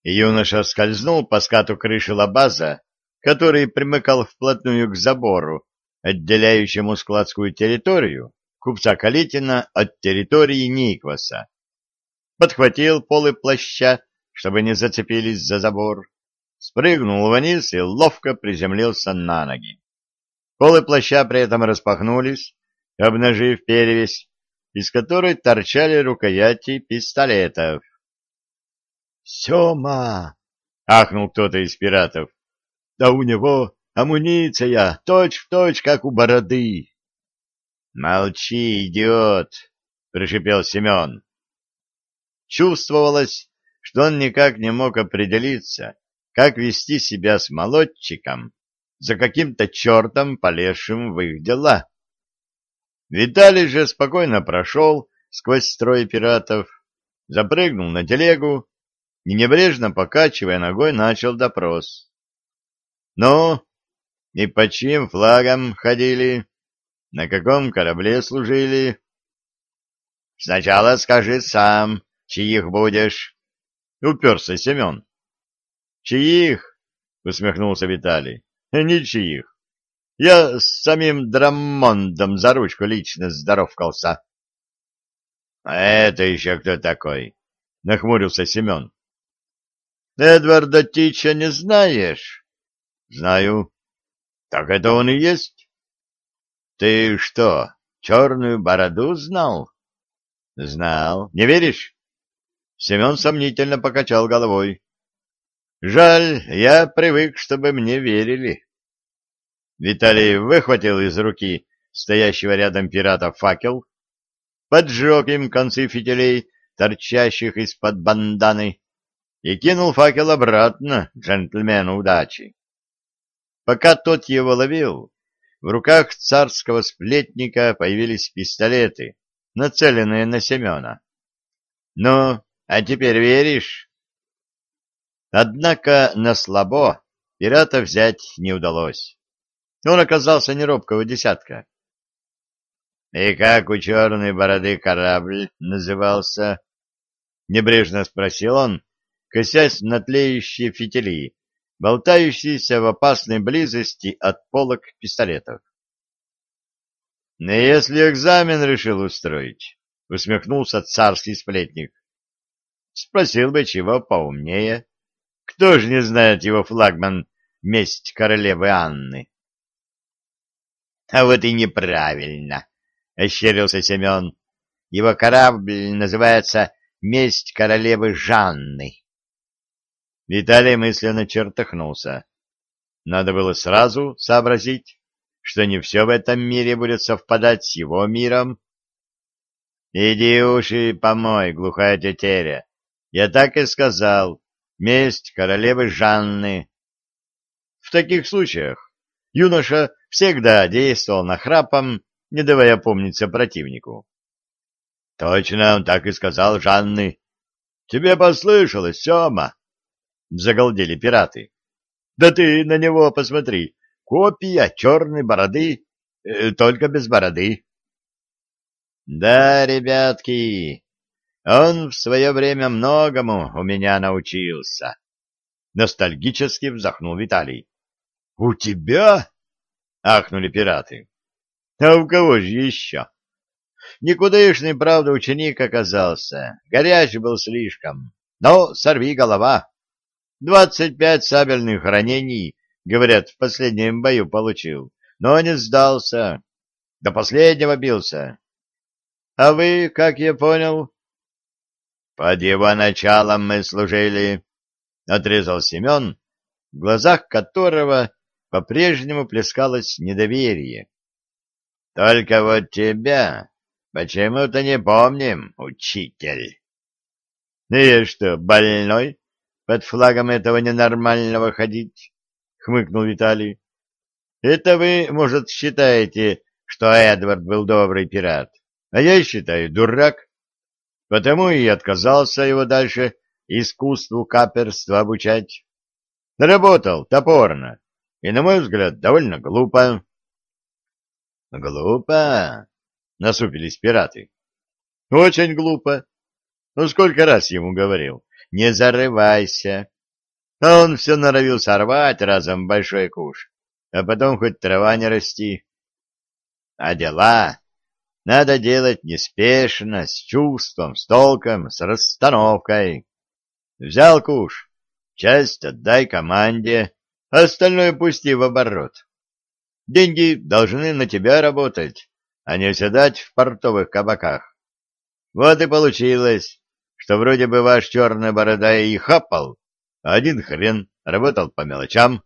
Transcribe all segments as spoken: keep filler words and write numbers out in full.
Юноша скользнул по скату крыши лабаза, который примыкал вплотную к забору, отделяющему складскую территорию купца Калитина от территории Никваса. Подхватил полы плаща, чтобы не зацепились за забор, спрыгнул вниз и ловко приземлился на ноги. Полы плаща при этом распахнулись, обнажив перевязь, из которой торчали рукояти пистолетов. «Сема!» — ахнул кто-то из пиратов. «Да у него амуниция, точь-в-точь, как у бороды!» «Молчи, идиот!» — прошипел Семен. Чувствовалось, что он никак не мог определиться, как вести себя с молодчиком, за каким-то чертом, полезшим в их дела. Виталий же спокойно прошел сквозь строй пиратов, запрыгнул на телегу и, небрежно покачивая ногой, начал допрос. — Ну, и под чьим флагом ходили? На каком корабле служили? — Сначала скажи сам, чьих будешь? — уперся Семен. — Чьих? — усмехнулся Виталий. — Ничьих. Я с самим Драммондом за ручку лично здоровкался. — А это еще кто такой? — нахмурился Семен. — Эдварда Тича не знаешь? — Знаю. — Так это он и есть? — Ты что, черную бороду знал? — Знал. Не веришь? Семен сомнительно покачал головой. — Жаль, я привык, чтобы мне верили. Виталий выхватил из руки стоящего рядом пирата факел, поджег им концы фитилей, торчащих из-под банданы, и кинул факел обратно джентльмену удачи. Пока тот его ловил, в руках царского сплетника появились пистолеты, нацеленные на Семена. — Ну, а теперь веришь? Однако на слабо пирата взять не удалось. Он оказался не робкого десятка. — И как у черной бороды корабль назывался? — небрежно спросил он, косясь на тлеющие фитили, болтающиеся в опасной близости от полок пистолетов. — Если экзамен решил устроить, — усмехнулся царский сплетник, — спросил бы чего поумнее. Кто же не знает его флагман «Месть королевы Анны»? — А вот и неправильно, — ощерился Семен. — Его корабль называется «Месть королевы Жанны». Виталий мысленно чертыхнулся. Надо было сразу сообразить, что не все в этом мире будет совпадать с его миром. — Иди уши помой, глухая тетеря. Я так и сказал. Месть королевы Жанны. В таких случаях юноша всегда действовал нахрапом, не давая опомниться противнику. — Точно, он так и сказал Жанны. — Тебе послышалось, Сема? — загалдели пираты. — Да ты на него посмотри. Копия черной бороды, э, только без бороды. — Да, ребятки, он в свое время многому у меня научился. Ностальгически вздохнул Виталий. — У тебя? — ахнули пираты. — А у кого же еще? Никудышный, правда, ученик оказался. Горячий был слишком. Но сорви голова. Двадцать пять сабельных ранений, говорят, в последнем бою получил. Но не сдался. До последнего бился. А вы, как я понял... — Под его началом мы служили, — отрезал Семен, в глазах которого по-прежнему плескалось недоверие. — Только вот тебя почему-то не помним, учитель. — И что, больной под флагом этого ненормального ходить? — хмыкнул Виталий. — Это вы, может, считаете, что Эдвард был добрый пират, а я считаю дурак. Потому и отказался его дальше искусству каперства обучать. Работал топорно, и, на мой взгляд, довольно глупо. — Глупо? — насупились пираты. — Очень глупо. Ну, сколько раз ему говорил, не зарывайся, А он все норовил сорвать разом большой куш, а потом хоть трава не расти. А дела надо делать неспешно, с чувством, с толком, с расстановкой. Взял куш, часть отдай команде, а остальное пусти в оборот. Деньги должны на тебя работать, а не оседать в портовых кабаках. Вот и получилось, что вроде бы ваш черная борода и хапал, а один хрен работал по мелочам.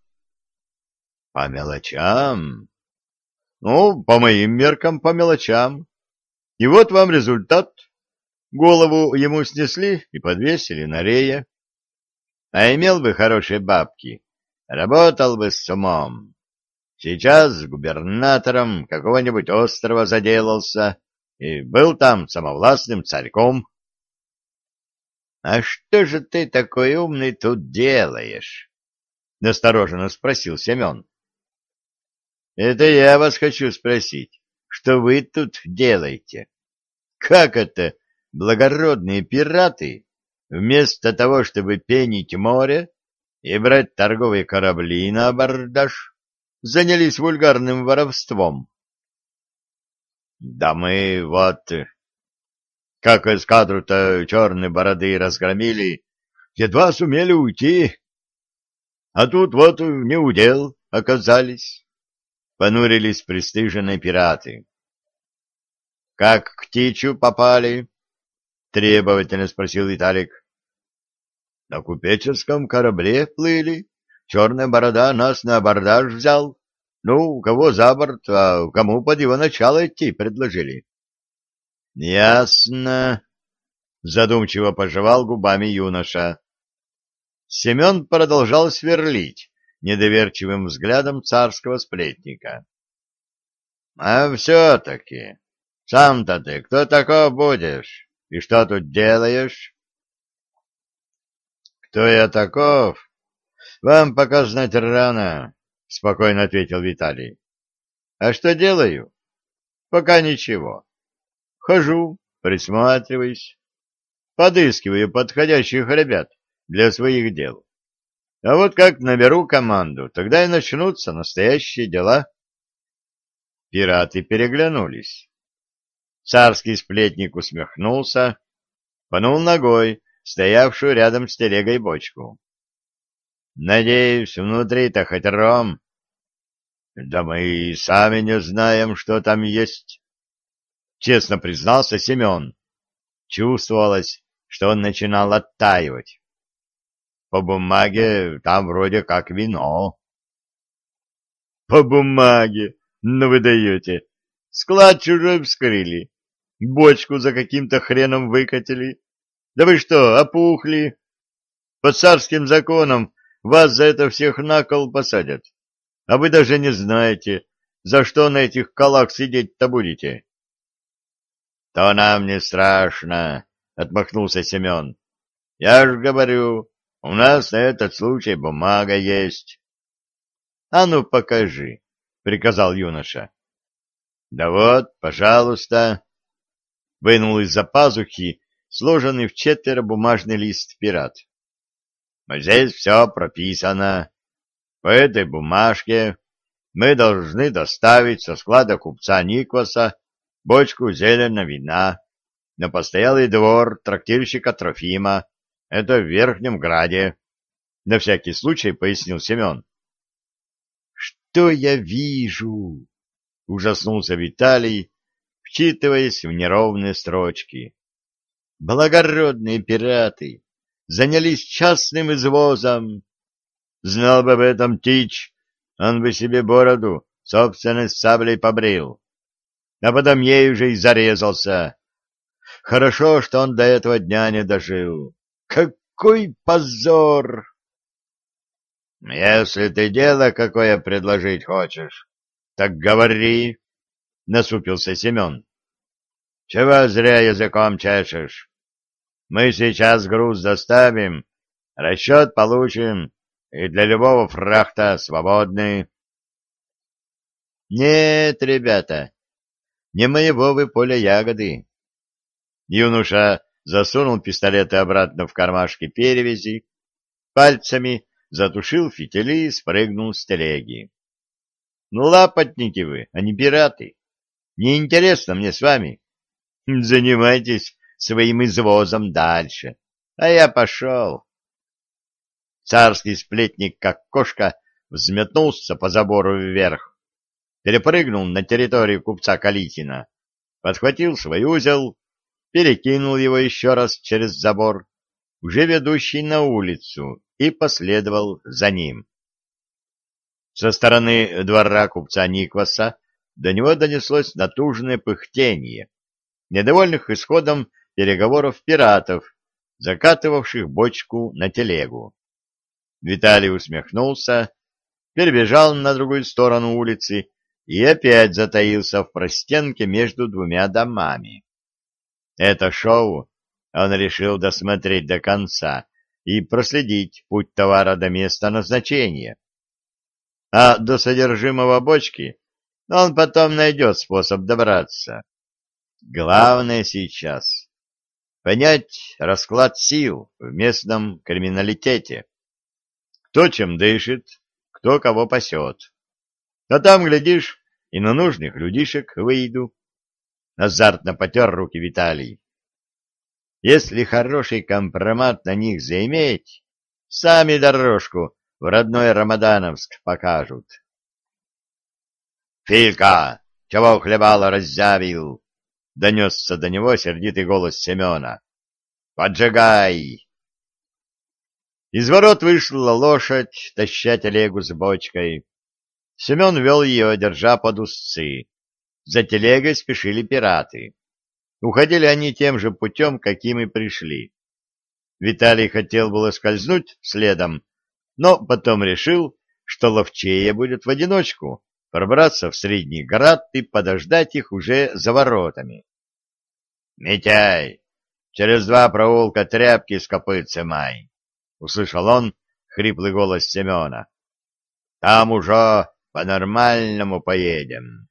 По мелочам? Ну, по моим меркам, по мелочам. И вот вам результат. Голову ему снесли и подвесили на рее. А имел бы хорошие бабки, работал бы с умом. Сейчас с губернатором какого-нибудь острова заделался и был там самовластным царьком. — А что же ты такой умный тут делаешь? — настороженно спросил Семен. — Это я вас хочу спросить, что вы тут делаете? Как это благородные пираты, вместо того, чтобы пенить море и брать торговые корабли на абордаж, занялись вульгарным воровством? — Да мы вот... Как эскадру-то черной бороды разгромили, едва сумели уйти. А тут вот неудел оказались. Понурились пристыженные пираты. — Как к Тичу попали? — требовательно спросил Виталик. — На купеческом корабле плыли. Черная борода нас на абордаж взял. Ну, у кого за борт, а кому под его начало идти предложили. — Ясно. Задумчиво пожевал губами юноша. Семен продолжал сверлить недоверчивым взглядом царского сплетника. — А все-таки, сам-то ты кто такой будешь? И что тут делаешь? — Кто я таков? Вам пока знать рано, — спокойно ответил Виталий. — А что делаю? Пока ничего. Хожу, присматриваюсь, подыскиваю подходящих ребят для своих дел. А вот как наберу команду, тогда и начнутся настоящие дела. Пираты переглянулись. Царский сплетник усмехнулся, пнул ногой стоявшую рядом с телегой бочку. — Надеюсь, внутри-то хоть ром? — Да мы и сами не знаем, что там есть, — честно признался Семен. Чувствовалось, что он начинал оттаивать. По бумаге там вроде как вино. — По бумаге? Ну вы даете. Склад чужой вскрыли, бочку за каким-то хреном выкатили. Да вы что, опухли? По царским законам вас за это всех на кол посадят. А вы даже не знаете, за что на этих колах сидеть-то будете. — То нам не страшно, — отмахнулся Семен. — Я ж говорю, у нас на этот случай бумага есть. — А ну, покажи, — приказал юноша. — Да вот, пожалуйста. Вынул из-за пазухи сложенный в четверо бумажный лист пират. — Здесь все прописано. По этой бумажке мы должны доставить со склада купца Никваса бочку зеленого вина на постоялый двор трактирщика Трофима. Это в Верхнем Граде. На всякий случай пояснил Семен. — Что я вижу? — ужаснулся Виталий, вчитываясь в неровные строчки. — Благородные пираты занялись частным извозом. Знал бы об этом Тич, он бы себе бороду собственной саблей побрил, а потом ей уже и зарезался. Хорошо, что он до этого дня не дожил. Какой позор! — Если ты дело какое предложить хочешь, так говори, — насупился Семен. — Чего зря языком чешешь? Мы сейчас груз доставим, расчет получим, и для любого фрахта свободны. — Нет, ребята, не моего вы поля ягоды. Юноша засунул пистолеты обратно в кармашки перевязи, пальцами затушил фитили и спрыгнул с телеги. Ну, лапотники вы, а не пираты. Неинтересно мне с вами. Занимайтесь своим извозом дальше. А я пошел. Царский сплетник, как кошка, взметнулся по забору вверх, перепрыгнул на территорию купца Калитина, подхватил свой узел, перекинул его еще раз через забор, уже ведущий на улицу, и последовал за ним. Со стороны двора купца Никваса до него донеслось натужное пыхтение, недовольных исходом переговоров пиратов, закатывавших бочку на телегу. Виталий усмехнулся, перебежал на другую сторону улицы и опять затаился в простенке между двумя домами. Это шоу он решил досмотреть до конца и проследить путь товара до места назначения. А до содержимого бочки он потом найдет способ добраться. Главное сейчас — понять расклад сил в местном криминалитете. Кто чем дышит, кто кого пасет. А там, глядишь, и на нужных людишек выйду. Азартно потер руки Виталий. Если хороший компромат на них заиметь, сами дорожку в родной Рамадановск покажут. — Филька, чего хлебало раззявил? — донесся до него сердитый голос Семена. — Поджигай! Из ворот вышла лошадь, таща телегу с бочкой. Семен вел ее, держа под узцы. За телегой спешили пираты. Уходили они тем же путем, каким и пришли. Виталий хотел было скользнуть следом, но потом решил, что ловчее будет в одиночку пробраться в Средний Град и подождать их уже за воротами. — Митяй, через два проулка тряпки с копытцем май! — услышал он хриплый голос Семена. — Там уже по-нормальному поедем.